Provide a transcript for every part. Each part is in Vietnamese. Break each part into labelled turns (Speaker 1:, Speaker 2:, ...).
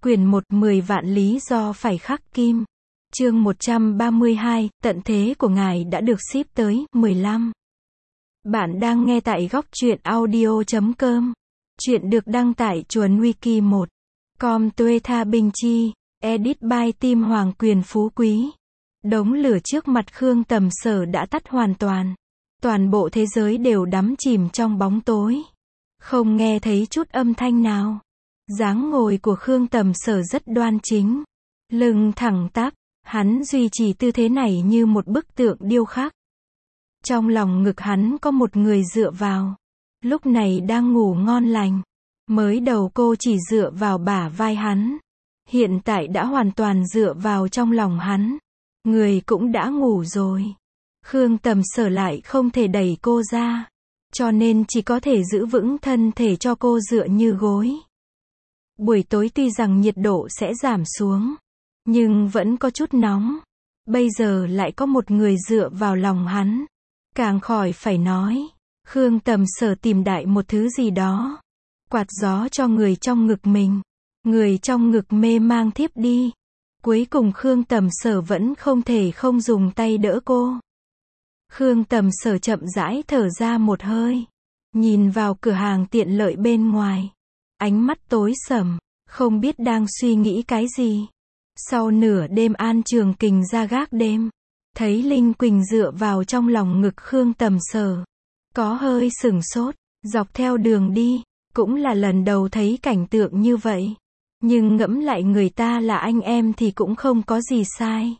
Speaker 1: Quyển 1 10 vạn lý do phải khắc kim. Chương 132, tận thế của ngài đã được ship tới, 15. Bạn đang nghe tại góc truyện audio.com. Chuyện được đăng tải chuồn wiki 1. Com Tuê Tha Bình Chi, edit by Tim Hoàng Quyền Phú Quý. Đống lửa trước mặt Khương Tầm Sở đã tắt hoàn toàn. Toàn bộ thế giới đều đắm chìm trong bóng tối. Không nghe thấy chút âm thanh nào. Dáng ngồi của Khương Tầm Sở rất đoan chính. Lưng thẳng tắp, hắn duy trì tư thế này như một bức tượng điêu khắc. Trong lòng ngực hắn có một người dựa vào. Lúc này đang ngủ ngon lành. Mới đầu cô chỉ dựa vào bả vai hắn. Hiện tại đã hoàn toàn dựa vào trong lòng hắn. Người cũng đã ngủ rồi. Khương Tầm Sở lại không thể đẩy cô ra. Cho nên chỉ có thể giữ vững thân thể cho cô dựa như gối. Buổi tối tuy rằng nhiệt độ sẽ giảm xuống, nhưng vẫn có chút nóng. Bây giờ lại có một người dựa vào lòng hắn. Càng khỏi phải nói. Khương Tầm Sở tìm đại một thứ gì đó. Quạt gió cho người trong ngực mình. Người trong ngực mê mang thiếp đi. Cuối cùng Khương Tầm Sở vẫn không thể không dùng tay đỡ cô. Khương Tầm Sở chậm rãi thở ra một hơi. Nhìn vào cửa hàng tiện lợi bên ngoài. Ánh mắt tối sầm, không biết đang suy nghĩ cái gì. Sau nửa đêm An Trường Kình ra gác đêm. Thấy Linh Quỳnh dựa vào trong lòng ngực Khương Tầm Sở. Có hơi sửng sốt, dọc theo đường đi. Cũng là lần đầu thấy cảnh tượng như vậy. Nhưng ngẫm lại người ta là anh em thì cũng không có gì sai.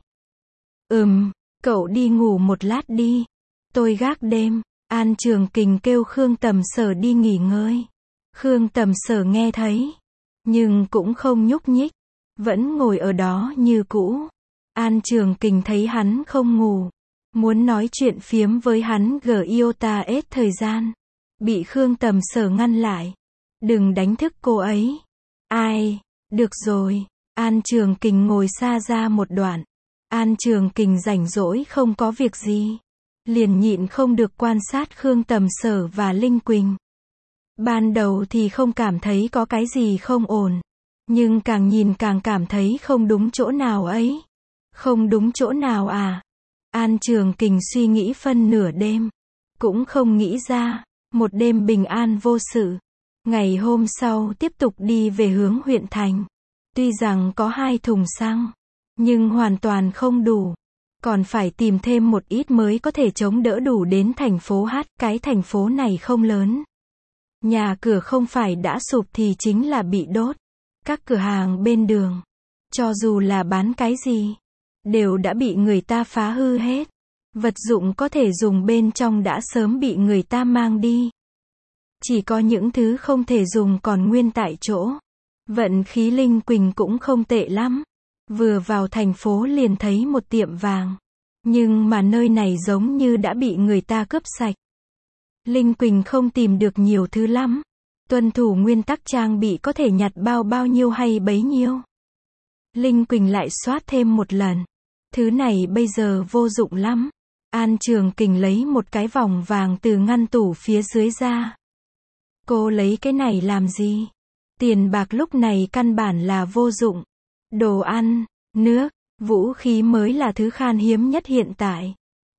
Speaker 1: Cậu đi ngủ một lát đi. Tôi gác đêm. An Trường Kình kêu Khương Tầm Sở đi nghỉ ngơi. Khương Tầm Sở nghe thấy. Nhưng cũng không nhúc nhích. Vẫn ngồi ở đó như cũ. An Trường Kình thấy hắn không ngủ. Muốn nói chuyện phiếm với hắn iota hết thời gian. Bị Khương Tầm Sở ngăn lại. Đừng đánh thức cô ấy. Ai? Được rồi. An Trường Kình ngồi xa ra một đoạn. An Trường Kình rảnh rỗi không có việc gì. Liền nhịn không được quan sát Khương Tầm Sở và Linh Quỳnh. Ban đầu thì không cảm thấy có cái gì không ổn. Nhưng càng nhìn càng cảm thấy không đúng chỗ nào ấy. Không đúng chỗ nào à? An Trường Kình suy nghĩ phân nửa đêm. Cũng không nghĩ ra. Một đêm bình an vô sự. Ngày hôm sau tiếp tục đi về hướng huyện thành. Tuy rằng có 2 thùng xăng. Nhưng hoàn toàn không đủ. Còn phải tìm thêm một ít mới có thể chống đỡ đủ đến thành phố H. Cái thành phố này không lớn. Nhà cửa không phải đã sụp thì chính là bị đốt. Các cửa hàng bên đường, cho dù là bán cái gì, đều đã bị người ta phá hư hết. Vật dụng có thể dùng bên trong đã sớm bị người ta mang đi. Chỉ có những thứ không thể dùng còn nguyên tại chỗ. Vận khí Linh Quỳnh cũng không tệ lắm. Vừa vào thành phố liền thấy một tiệm vàng. Nhưng mà nơi này giống như đã bị người ta cướp sạch. Linh Quỳnh không tìm được nhiều thứ lắm. Tuân thủ nguyên tắc trang bị có thể nhặt bao nhiêu hay bấy nhiêu. Linh Quỳnh lại soát thêm một lần. Thứ này bây giờ vô dụng lắm. An Trường Kình lấy một cái vòng vàng từ ngăn tủ phía dưới ra. Cô lấy cái này làm gì? Tiền bạc lúc này căn bản là vô dụng. Đồ ăn, nước, vũ khí mới là thứ khan hiếm nhất hiện tại.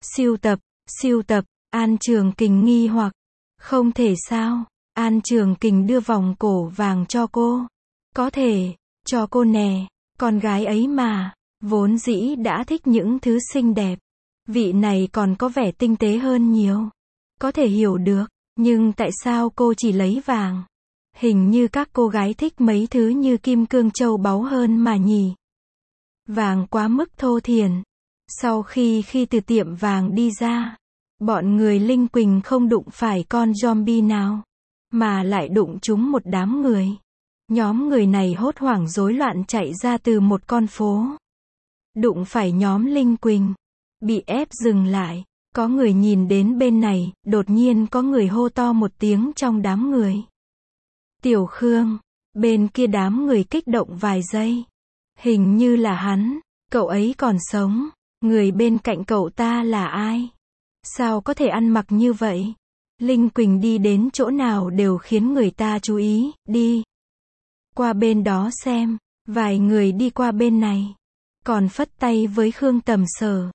Speaker 1: Siêu tập, An Trường Kình nghi hoặc. Không thể sao? An Trường Kình đưa vòng cổ vàng cho cô. Có thể, cho cô nè, con gái ấy mà, vốn dĩ đã thích những thứ xinh đẹp. Vị này còn có vẻ tinh tế hơn nhiều. Có thể hiểu được, nhưng tại sao cô chỉ lấy vàng? Hình như các cô gái thích mấy thứ như kim cương châu báu hơn mà nhỉ. Vàng quá mức thô thiển. Sau khi từ tiệm vàng đi ra, bọn người Linh Quỳnh không đụng phải con zombie nào, mà lại đụng trúng một đám người. Nhóm người này hốt hoảng rối loạn chạy ra từ một con phố. Đụng phải nhóm Linh Quỳnh. Bị ép dừng lại. Có người nhìn đến bên này, đột nhiên có người hô to một tiếng trong đám người. Tiểu Khương. Bên kia đám người kích động vài giây. Hình như là hắn. Cậu ấy còn sống. Người bên cạnh cậu ta là ai? Sao có thể ăn mặc như vậy? Linh Quỳnh đi đến chỗ nào đều khiến người ta chú ý. Đi qua bên đó xem. Vài người đi qua bên này, còn phất tay với Khương Tầm Sở.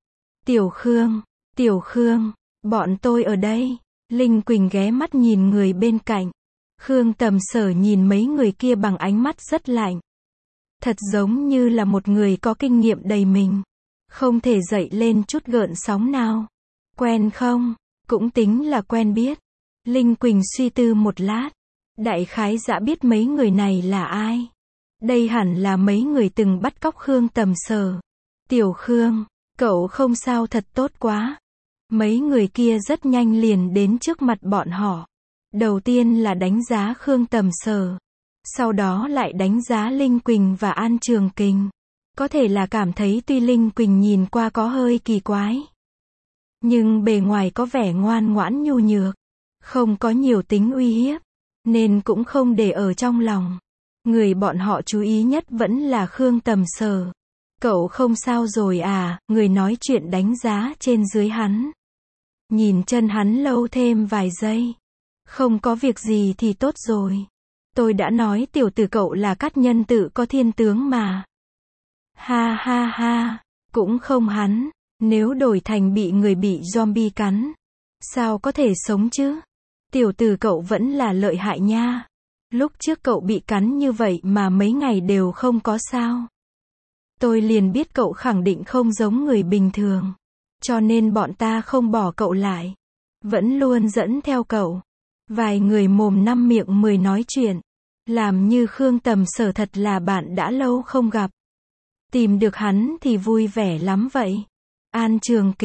Speaker 1: Tiểu Khương, bọn tôi ở đây. Linh Quỳnh ghé mắt nhìn người bên cạnh. Khương Tầm Sở nhìn mấy người kia bằng ánh mắt rất lạnh. Thật giống như là một người có kinh nghiệm đầy mình. Không thể dậy lên chút gợn sóng nào. Quen không? Cũng tính là quen biết. Linh Quỳnh suy tư một lát. Đại khái đã biết mấy người này là ai. Đây hẳn là mấy người từng bắt cóc Khương Tầm Sở. Tiểu Khương, cậu không sao thật tốt quá. Mấy người kia rất nhanh liền đến trước mặt bọn họ. Đầu tiên là đánh giá Khương Tầm Sở. Sau đó lại đánh giá Linh Quỳnh và An Trường Kình. Có thể là cảm thấy tuy Linh Quỳnh nhìn qua có hơi kỳ quái, nhưng bề ngoài có vẻ ngoan ngoãn nhu nhược, không có nhiều tính uy hiếp, nên cũng không để ở trong lòng. Người bọn họ chú ý nhất vẫn là Khương Tầm Sở. Cậu không sao rồi à? Người nói chuyện đánh giá trên dưới hắn. Nhìn chân hắn lâu thêm vài giây. Không có việc gì thì tốt rồi. Tôi đã nói tiểu tử cậu là cát nhân tự có thiên tướng mà. Ha ha ha, cũng không hắn. Nếu đổi thành bị người bị zombie cắn, sao có thể sống chứ? Tiểu tử cậu vẫn là lợi hại nha. Lúc trước cậu bị cắn như vậy mà mấy ngày đều không có sao. Tôi liền biết cậu khẳng định không giống người bình thường. Cho nên bọn ta không bỏ cậu lại. Vẫn luôn dẫn theo cậu. Vài người mồm năm miệng mười nói chuyện. Làm như Khương Tầm Sở thật là bạn đã lâu không gặp. Tìm được hắn thì vui vẻ lắm vậy. An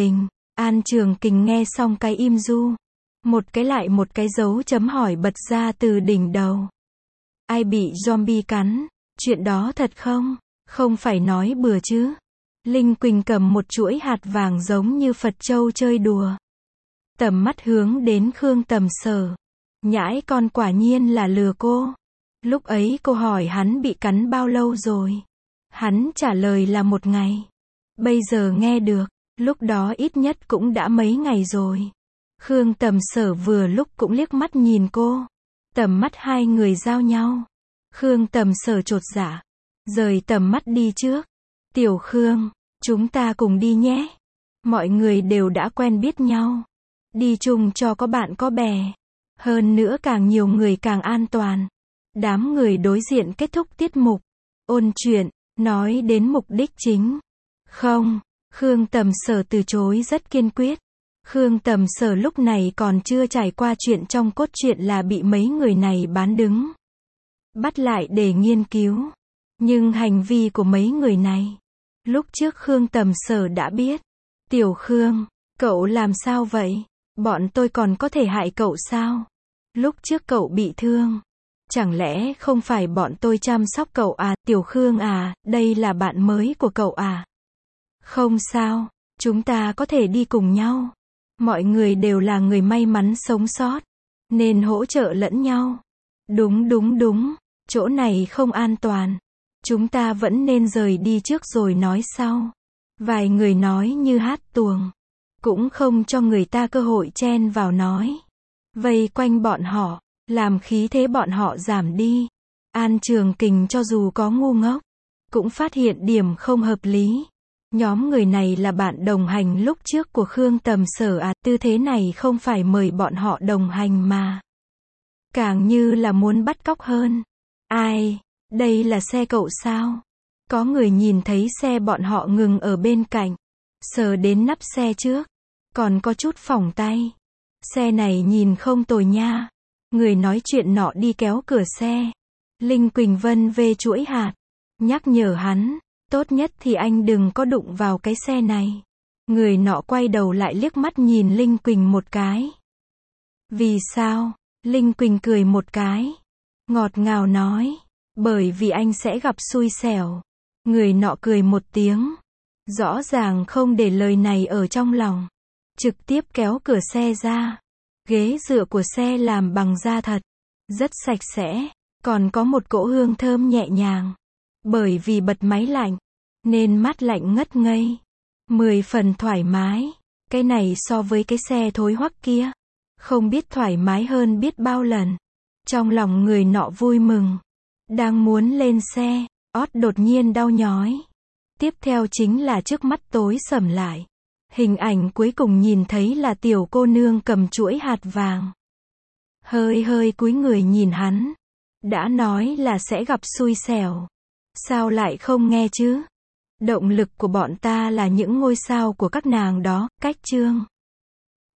Speaker 1: Trường Kình nghe xong cái im ru. Một cái lại một cái dấu chấm hỏi bật ra từ đỉnh đầu. Ai bị zombie cắn? Chuyện đó thật không? Không phải nói bừa chứ. Linh Quỳnh cầm một chuỗi hạt vàng giống như Phật Châu chơi đùa. Tầm mắt hướng đến Khương Tầm Sở. Nhãi con quả nhiên là lừa cô. Lúc ấy cô hỏi hắn bị cắn bao lâu rồi. Hắn trả lời là 1 ngày. Bây giờ nghe được, lúc đó ít nhất cũng đã mấy ngày rồi. Khương Tầm Sở vừa lúc cũng liếc mắt nhìn cô. Tầm mắt hai người giao nhau. Khương Tầm Sở chột dạ, rời tầm mắt đi trước. Tiểu Khương, chúng ta cùng đi nhé. Mọi người đều đã quen biết nhau. Đi chung cho có bạn có bè. Hơn nữa càng nhiều người càng an toàn. Đám người đối diện kết thúc tiết mục. Ôn chuyện, nói đến mục đích chính. Không, Khương Tầm Sở từ chối rất kiên quyết. Khương Tầm Sở lúc này còn chưa trải qua chuyện trong cốt truyện là bị mấy người này bán đứng. Bắt lại để nghiên cứu. Nhưng hành vi của mấy người này, lúc trước Khương Tầm Sở đã biết. Tiểu Khương, cậu làm sao vậy? Bọn tôi còn có thể hại cậu sao? Lúc trước cậu bị thương. Chẳng lẽ không phải bọn tôi chăm sóc cậu à? Tiểu Khương à, đây là bạn mới của cậu à? Không sao, chúng ta có thể đi cùng nhau. Mọi người đều là người may mắn sống sót, nên hỗ trợ lẫn nhau. Đúng, chỗ này không an toàn. Chúng ta vẫn nên rời đi trước rồi nói sau. Vài người nói như hát tuồng, cũng không cho người ta cơ hội chen vào nói. Vây quanh bọn họ, làm khí thế bọn họ giảm đi. An Trường Kình cho dù có ngu ngốc, cũng phát hiện điểm không hợp lý. Nhóm người này là bạn đồng hành lúc trước của Khương Tầm Sở à? Tư thế này không phải mời bọn họ đồng hành mà. Càng như là muốn bắt cóc hơn. Ai? Đây là xe cậu sao? Có người nhìn thấy xe bọn họ ngừng ở bên cạnh. Sờ đến nắp xe trước. Còn có chút phỏng tay. Xe này nhìn không tồi nha. Người nói chuyện nọ đi kéo cửa xe. Linh Quỳnh vân về chuỗi hạt. Nhắc nhở hắn. Tốt nhất thì anh đừng có đụng vào cái xe này. Người nọ quay đầu lại liếc mắt nhìn Linh Quỳnh một cái. Vì sao? Linh Quỳnh cười một cái. Ngọt ngào nói. Bởi vì anh sẽ gặp xui xẻo. Người nọ cười một tiếng. Rõ ràng không để lời này ở trong lòng. Trực tiếp kéo cửa xe ra. Ghế dựa của xe làm bằng da thật. Rất sạch sẽ. Còn có một cỗ hương thơm nhẹ nhàng. Bởi vì bật máy lạnh, nên mát lạnh ngất ngây. 10 phần thoải mái. Cái này so với cái xe thối hoắc kia, không biết thoải mái hơn biết bao lần. Trong lòng người nọ vui mừng. Đang muốn lên xe, Ót đột nhiên đau nhói. Tiếp theo chính là trước mắt tối sầm lại. Hình ảnh cuối cùng nhìn thấy là tiểu cô nương cầm chuỗi hạt vàng. Hơi hơi cúi người nhìn hắn. Đã nói là sẽ gặp xui xẻo. Sao lại không nghe chứ? Động lực của bọn ta là những ngôi sao của các nàng đó, cách chương.